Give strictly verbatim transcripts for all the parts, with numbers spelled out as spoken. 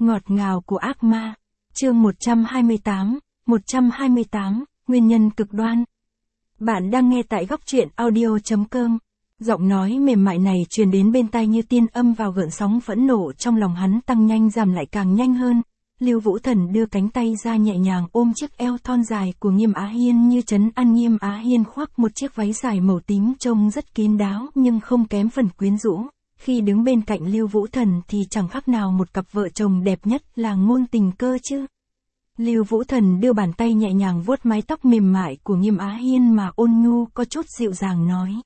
Ngọt ngào của ác ma. Chương một trăm hai mươi tám, một trăm hai mươi tám, nguyên nhân cực đoan. Bạn đang nghe tại góc truyện audio chấm com. Giọng nói mềm mại này truyền đến bên tai như tiên âm vào gợn sóng phẫn nộ trong lòng hắn tăng nhanh giảm lại càng nhanh hơn. Lưu Vũ Thần đưa cánh tay ra nhẹ nhàng ôm chiếc eo thon dài của Nghiêm Á Hiên như trấn an. Nghiêm Á Hiên khoác một chiếc váy dài màu tím trông rất kín đáo nhưng không kém phần quyến rũ. Khi đứng bên cạnh Lưu Vũ Thần thì chẳng khác nào một cặp vợ chồng đẹp nhất là ngôn tình cơ chứ. Lưu Vũ Thần đưa bàn tay nhẹ nhàng vuốt mái tóc mềm mại của Nghiêm Á Hiên mà ôn nhu có chút dịu dàng nói.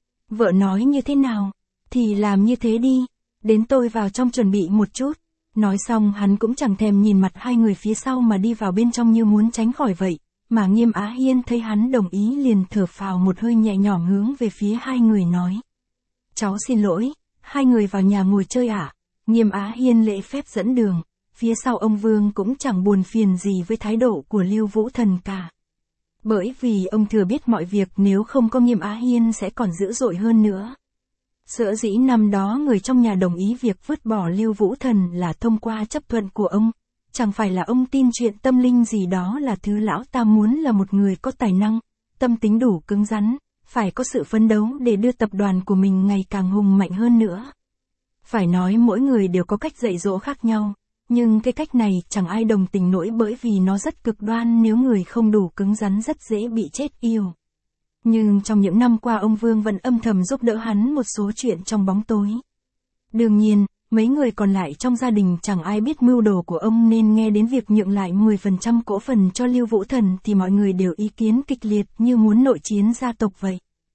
Vợ nói như thế nào, thì làm như thế đi, đến tôi vào trong chuẩn bị một chút. Nói xong hắn cũng chẳng thèm nhìn mặt hai người phía sau mà đi vào bên trong như muốn tránh khỏi vậy, mà Nghiêm Á Hiên thấy hắn đồng ý liền thở phào một hơi nhẹ nhõm hướng về phía hai người nói. Cháu xin lỗi, hai người vào nhà ngồi chơi ạ. À? Nghiêm Á Hiên lễ phép dẫn đường, phía sau ông Vương cũng chẳng buồn phiền gì với thái độ của Lưu Vũ Thần cả. Bởi vì ông thừa biết mọi việc nếu không có Nghiêm Á Hiên sẽ còn dữ dội hơn nữa. Sở dĩ năm đó người trong nhà đồng ý việc vứt bỏ Lưu Vũ Thần là thông qua chấp thuận của ông, chẳng phải là ông tin chuyện tâm linh gì đó là thứ lão ta muốn là một người có tài năng, tâm tính đủ cứng rắn, phải có sự phấn đấu để đưa tập đoàn của mình ngày càng hùng mạnh hơn nữa. Phải nói mỗi người đều có cách dạy dỗ khác nhau, nhưng cái cách này chẳng ai đồng tình nổi bởi vì nó rất cực đoan, nếu người không đủ cứng rắn rất dễ bị chết yêu. Nhưng trong những năm qua ông Vương vẫn âm thầm giúp đỡ hắn một số chuyện trong bóng tối. Đương nhiên, mấy người còn lại trong gia đình chẳng ai biết mưu đồ của ông nên nghe đến việc nhượng lại mười phần trăm cổ phần cho Lưu Vũ Thần thì mọi người đều ý kiến kịch liệt như muốn nội chiến gia tộc vậy.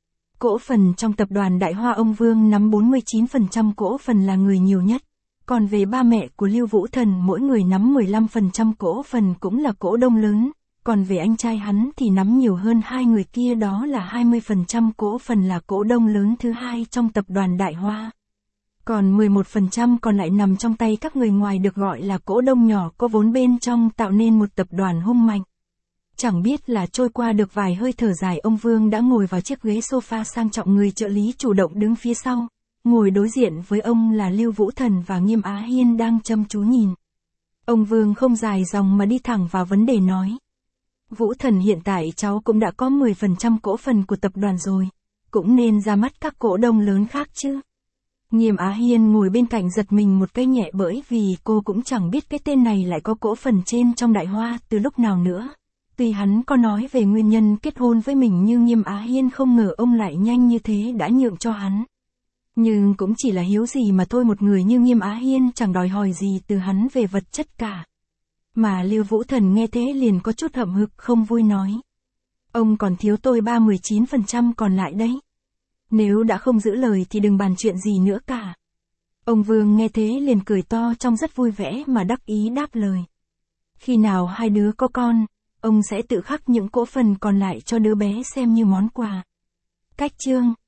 Cổ phần trong tập đoàn Đại Hoa ông Vương nắm bốn mươi chín phần trăm cổ phần là người nhiều nhất. Còn về ba mẹ của Lưu Vũ Thần mỗi người nắm mười lăm phần trăm cổ phần cũng là cổ đông lớn. Còn về anh trai hắn thì nắm nhiều hơn hai người kia, đó là hai mươi phần trăm cổ phần là cổ đông lớn thứ hai trong tập đoàn Đại Hoa. Còn mười một phần trăm còn lại nằm trong tay các người ngoài được gọi là cổ đông nhỏ có vốn bên trong tạo nên một tập đoàn hung mạnh. Chẳng biết là trôi qua được vài hơi thở dài ông Vương đã ngồi vào chiếc ghế sofa sang trọng, người trợ lý chủ động đứng phía sau. Ngồi đối diện với ông là Lưu Vũ Thần và Nghiêm Á Hiên đang chăm chú nhìn. Ông Vương không dài dòng mà đi thẳng vào vấn đề nói. Vũ Thần, hiện tại cháu cũng đã có mười phần trăm cổ phần của tập đoàn rồi, cũng nên ra mắt các cổ đông lớn khác chứ. Nghiêm Á Hiên ngồi bên cạnh giật mình một cái nhẹ bởi vì cô cũng chẳng biết cái tên này lại có cổ phần trên trong Đại Hoa từ lúc nào nữa. Tuy hắn có nói về nguyên nhân kết hôn với mình nhưng Nghiêm Á Hiên không ngờ ông lại nhanh như thế đã nhượng cho hắn. Nhưng cũng chỉ là hiếu gì mà thôi, một người như Nghiêm Á Hiên chẳng đòi hỏi gì từ hắn về vật chất cả. Mà Lưu Vũ Thần nghe thế liền có chút hậm hực không vui nói. Ông còn thiếu tôi ba mươi chín phần trăm còn lại đấy. Nếu đã không giữ lời thì đừng bàn chuyện gì nữa cả. Ông Vương nghe thế liền cười to trông rất vui vẻ mà đắc ý đáp lời. Khi nào hai đứa có con, ông sẽ tự khắc những cổ phần còn lại cho đứa bé xem như món quà. Cách chương